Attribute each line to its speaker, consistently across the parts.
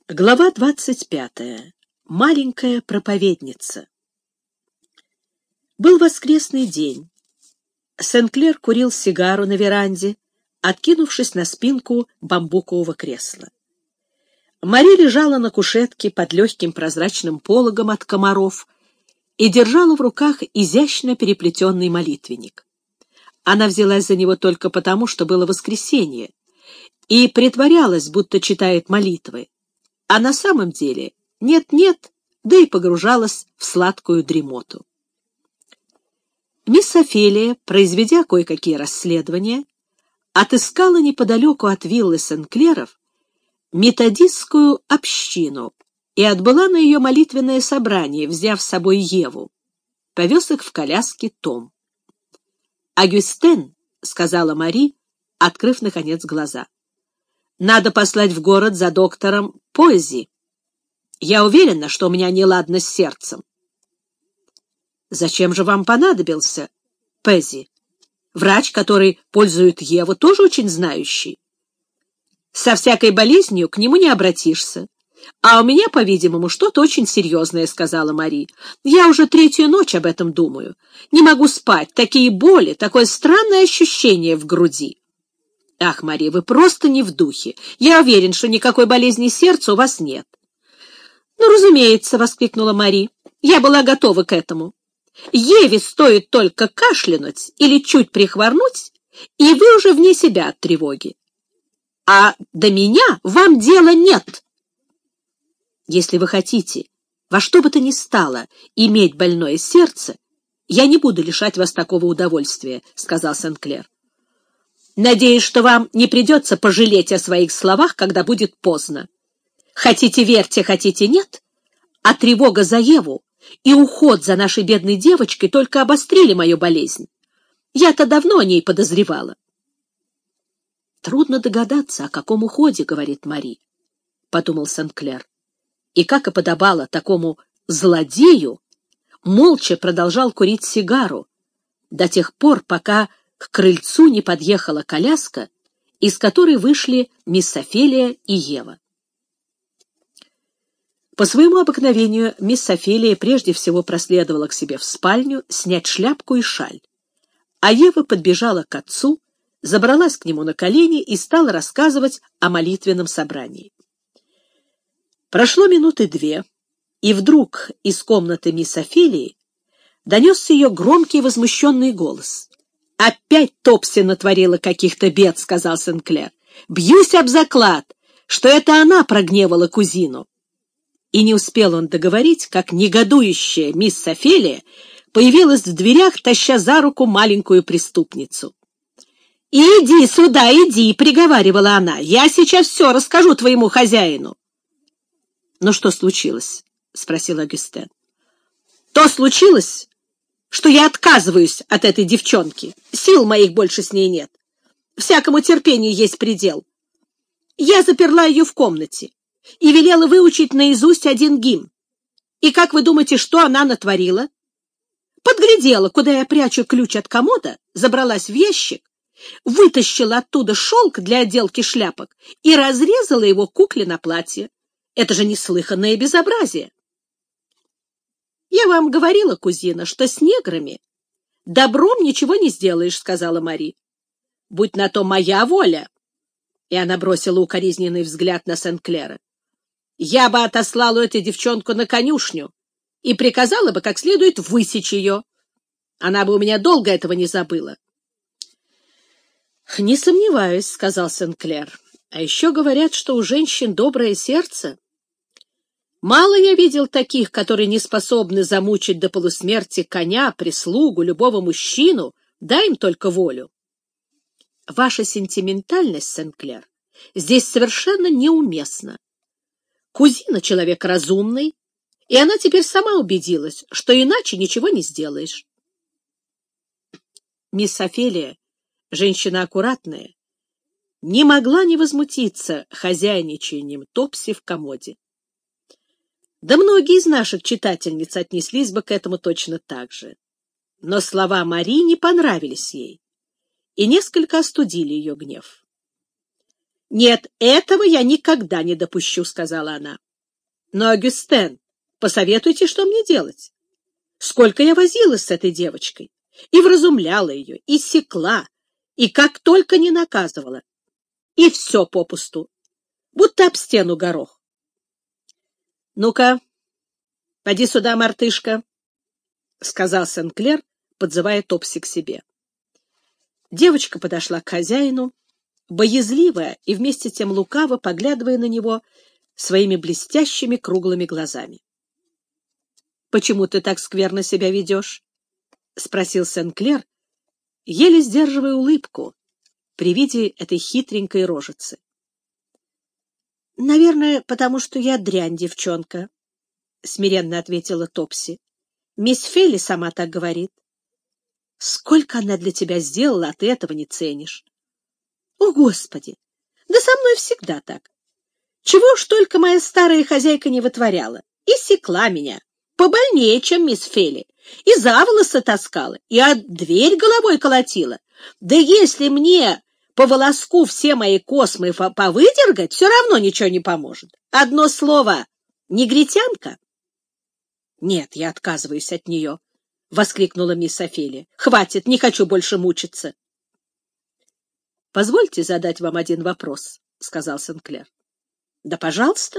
Speaker 1: Глава 25. Маленькая проповедница. Был воскресный день. Сен-Клер курил сигару на веранде, откинувшись на спинку бамбукового кресла. Мари лежала на кушетке под легким прозрачным пологом от комаров и держала в руках изящно переплетенный молитвенник. Она взялась за него только потому, что было воскресенье, и притворялась, будто читает молитвы. А на самом деле нет-нет, да и погружалась в сладкую дремоту. Мисс Офелия, произведя кое-какие расследования, отыскала неподалеку от виллы Сен-Клеров методистскую общину и отбыла на ее молитвенное собрание, взяв с собой Еву. Повез их в коляске Том. «Агюстен», — сказала Мари, открыв, наконец, глаза, — «надо послать в город за доктором Поэзи. Я уверена, что у меня неладно с сердцем». «Зачем же вам понадобился Поэзи? Врач, который пользует Еву, тоже очень знающий. Со всякой болезнью к нему не обратишься. А у меня, по-видимому, что-то очень серьезное», — сказала Мари. «Я уже третью ночь об этом думаю. Не могу спать, такие боли, такое странное ощущение в груди». «Ах, Мари, вы просто не в духе. Я уверен, что никакой болезни сердца у вас нет». «Ну, разумеется», — воскликнула Мари. «Я была готова к этому. Еве стоит только кашлянуть или чуть прихворнуть, и вы уже вне себя от тревоги. А до меня вам дела нет». «Если вы хотите во что бы то ни стало иметь больное сердце, я не буду лишать вас такого удовольствия», — сказал Сен-Клер. «Надеюсь, что вам не придется пожалеть о своих словах, когда будет поздно. Хотите верьте, хотите нет, а тревога за Еву и уход за нашей бедной девочкой только обострили мою болезнь. Я-то давно о ней подозревала». «Трудно догадаться, о каком уходе, — говорит Мари, — подумал Сен-Клер, и, как и подобало такому злодею, молча продолжал курить сигару до тех пор, пока к крыльцу не подъехала коляска, из которой вышли мисс Офелия и Ева. По своему обыкновению мисс Офелия прежде всего проследовала к себе в спальню снять шляпку и шаль, а Ева подбежала к отцу, забралась к нему на колени и стала рассказывать о молитвенном собрании. Прошло минуты две, и вдруг из комнаты мисс Офелии донесся ее громкий возмущенный голос. «Опять Топси натворила каких-то бед», — сказал Сен-Клер. «Бьюсь об заклад, что это она прогневала кузину». И не успел он договорить, как негодующая мисс Офелия появилась в дверях, таща за руку маленькую преступницу. «Иди сюда, иди», — приговаривала она, — «я сейчас все расскажу твоему хозяину». «Ну что случилось?» — спросил Агюстен. «То случилось, что я отказываюсь от этой девчонки. Сил моих больше с ней нет. Всякому терпению есть предел. Я заперла ее в комнате и велела выучить наизусть один гимн. И как вы думаете, что она натворила? Подглядела, куда я прячу ключ от комода, забралась в ящик, вытащила оттуда шелк для отделки шляпок и разрезала его кукле на платье. Это же неслыханное безобразие. «Я вам говорила, кузина, что с неграми добром ничего не сделаешь», — сказала Мари. «Будь на то моя воля». И она бросила укоризненный взгляд на Сен-Клера. «Я бы отослала эту девчонку на конюшню и приказала бы как следует высечь ее. Она бы у меня долго этого не забыла». «Не сомневаюсь», — сказал Сен-Клер. «А еще говорят, что у женщин доброе сердце. Мало я видел таких, которые не способны замучить до полусмерти коня, прислугу, любого мужчину, дай им только волю». «Ваша сентиментальность, Сен-Клер, здесь совершенно неуместна. Кузина — человек разумный, и она теперь сама убедилась, что иначе ничего не сделаешь». Мисс Офелия, женщина аккуратная, не могла не возмутиться хозяйничанием Топси в комоде. Да многие из наших читательниц отнеслись бы к этому точно так же. Но слова Мари не понравились ей и несколько остудили ее гнев. «Нет, этого я никогда не допущу», — сказала она. «Но, Агюстен, посоветуйте, что мне делать? Сколько я возилась с этой девочкой, и вразумляла ее, и секла, и как только не наказывала. И все попусту, будто об стену горох». «Ну-ка, поди сюда, мартышка», — сказал Сен-Клер, подзывая Топси к себе. Девочка подошла к хозяину, боязливая и вместе с тем лукаво поглядывая на него своими блестящими круглыми глазами. «Почему ты так скверно себя ведешь?» — спросил Сен-Клер, еле сдерживая улыбку при виде этой хитренькой рожицы. «Наверное, потому что я дрянь, девчонка», — смиренно ответила Топси. «Мисс Фелли сама так говорит. Сколько она для тебя сделала, а ты этого не ценишь». «О, Господи! Да со мной всегда так. Чего уж только моя старая хозяйка не вытворяла. И секла меня побольнее, чем мисс Фелли, и за волосы таскала, и от дверь головой колотила. Да если мне по волоску все мои космы повыдергать, все равно ничего не поможет. Одно слово — негритянка». «Нет, я отказываюсь от нее», — воскликнула мисс Офелия. «Хватит, не хочу больше мучиться». «Позвольте задать вам один вопрос», — сказал Сен-Клер. «Да, пожалуйста».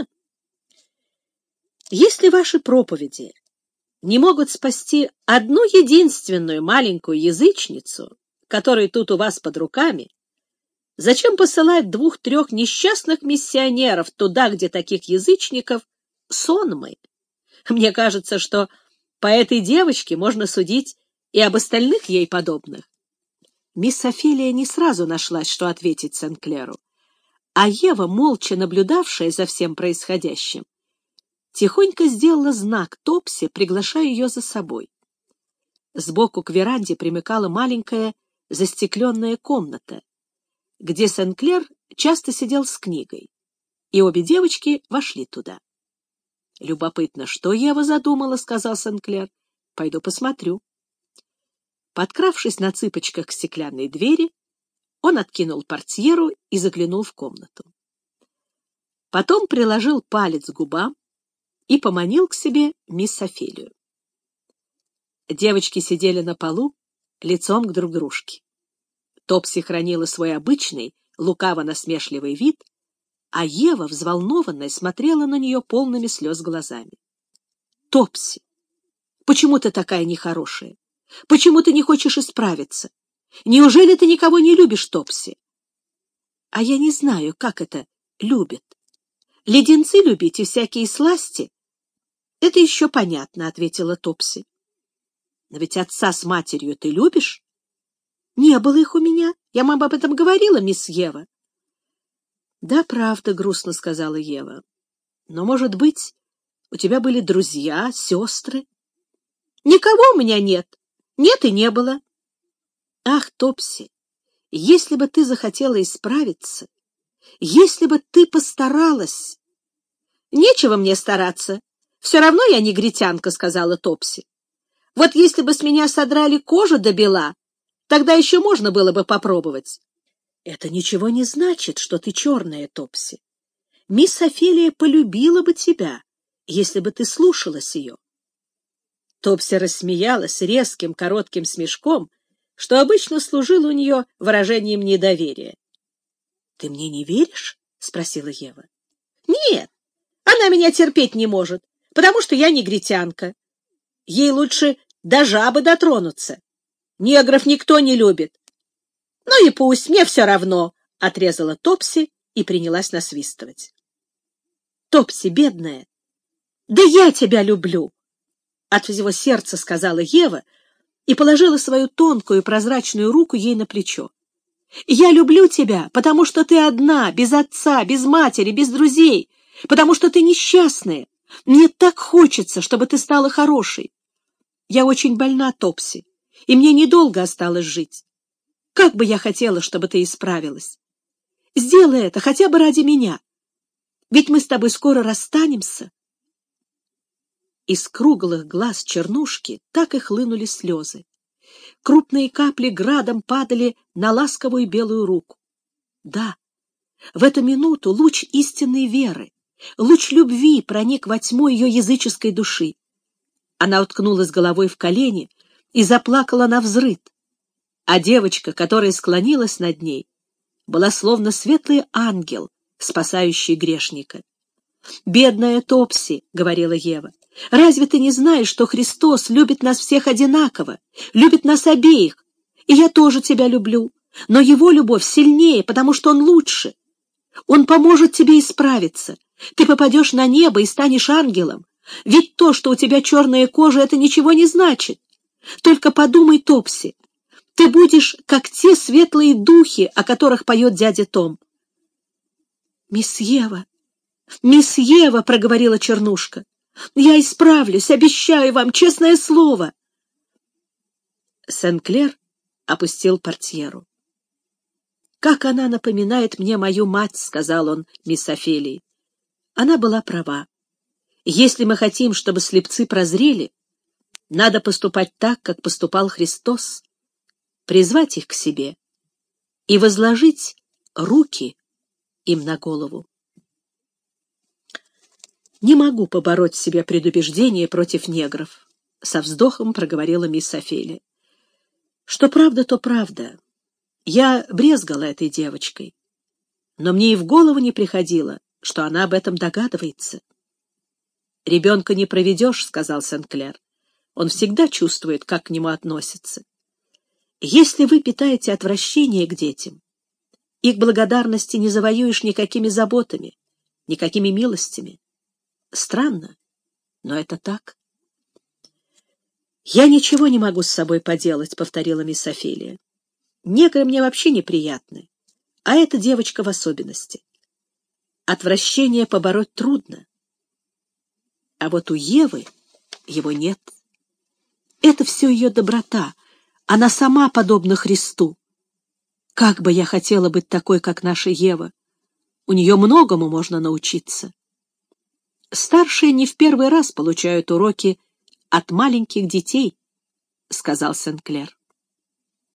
Speaker 1: «Если ваши проповеди не могут спасти одну единственную маленькую язычницу, которая тут у вас под руками, зачем посылать 2-3 несчастных миссионеров туда, где таких язычников сонмы? Мне кажется, что по этой девочке можно судить и об остальных ей подобных». Мисс Офелия не сразу нашлась, что ответить Сен-Клеру, а Ева, молча наблюдавшая за всем происходящим, тихонько сделала знак Топси, приглашая ее за собой. Сбоку к веранде примыкала маленькая застекленная комната, где Сен-Клер часто сидел с книгой, и обе девочки вошли туда. «Любопытно, что Ева задумала», — сказал Сен-Клер. «Пойду посмотрю». Подкравшись на цыпочках к стеклянной двери, он откинул портьеру и заглянул в комнату. Потом приложил палец к губам и поманил к себе мисс Офелию. Девочки сидели на полу, лицом к друг дружке. Топси хранила свой обычный, лукаво-насмешливый вид, а Ева, взволнованная, смотрела на нее полными слез глазами. «Топси, почему ты такая нехорошая? Почему ты не хочешь исправиться? Неужели ты никого не любишь, Топси?» «А я не знаю, как это любят. Леденцы любить и всякие сласти — это еще понятно», — ответила Топси. «Но ведь отца с матерью ты любишь?» «Не было их у меня. Я вам об этом говорила, мисс Ева». «Да, правда», — грустно сказала Ева. «Но, может быть, у тебя были друзья, сестры?» «Никого у меня нет. Нет и не было». «Ах, Топси, если бы ты захотела исправиться, если бы ты постаралась...» «Нечего мне стараться. Все равно я негритянка», — сказала Топси. «Вот если бы с меня содрали кожу до бела, тогда еще можно было бы попробовать». «Это ничего не значит, что ты черная, Топси. Мисс Офелия полюбила бы тебя, если бы ты слушалась ее». Топси рассмеялась резким коротким смешком, что обычно служило у нее выражением недоверия. «Ты мне не веришь?» — спросила Ева. «Нет, она меня терпеть не может, потому что я негритянка. Ей лучше до жабы дотронуться. Негров никто не любит». «Ну и пусть, мне все равно», — отрезала Топси и принялась насвистывать. «Топси, бедная, да я тебя люблю!» От всего сердца сказала Ева и положила свою тонкую прозрачную руку ей на плечо. «Я люблю тебя, потому что ты одна, без отца, без матери, без друзей, потому что ты несчастная. Мне так хочется, чтобы ты стала хорошей. Я очень больна, Топси, и мне недолго осталось жить. Как бы я хотела, чтобы ты исправилась. Сделай это хотя бы ради меня. Ведь мы с тобой скоро расстанемся». Из круглых глаз Чернушки так и хлынули слезы. Крупные капли градом падали на ласковую белую руку. Да, В эту минуту луч истинной веры, луч любви проник во тьму ее языческой души. Она уткнулась головой в колени и заплакала навзрыд, а девочка, которая склонилась над ней, была словно светлый ангел, спасающий грешника. «Бедная Топси», — говорила Ева, — «разве ты не знаешь, что Христос любит нас всех одинаково, любит нас обеих? И я тоже тебя люблю, но Его любовь сильнее, потому что Он лучше. Он поможет тебе исправиться. Ты попадешь на небо и станешь ангелом. Ведь то, что у тебя черная кожа, это ничего не значит. Только подумай, Топси, ты будешь, как те светлые духи, о которых поет дядя Том». «Мисс Ева, мисс Ева», — проговорила Чернушка, — «я исправлюсь, обещаю вам, честное слово». Сен-Клер опустил портьеру. «Как она напоминает мне мою мать», — сказал он мисс Офелии. Она была права. Если мы хотим, чтобы слепцы прозрели, надо поступать так, как поступал Христос, призвать их к себе и возложить руки им на голову. «Не могу побороть в себе предубеждение против негров», — со вздохом проговорила мисс Офелия. «Что правда, то правда. Я брезгала этой девочкой, но мне и в голову не приходило, что она об этом догадывается». «Ребенка не проведешь», — сказал Сен-Клер. «Он всегда чувствует, как к нему относятся. Если вы питаете отвращение к детям, их благодарности не завоюешь никакими заботами, никакими милостями. Странно, но это так». «Я ничего не могу с собой поделать», — повторила мисс Офелия. «Негры мне вообще неприятны, а эта девочка в особенности. Отвращение побороть трудно. А вот у Евы его нет. Это все ее доброта. Она сама подобна Христу. Как бы я хотела быть такой, как наша Ева. У нее многому можно научиться». «Старшие не в первый раз получают уроки от маленьких детей», — сказал Сен-Клер.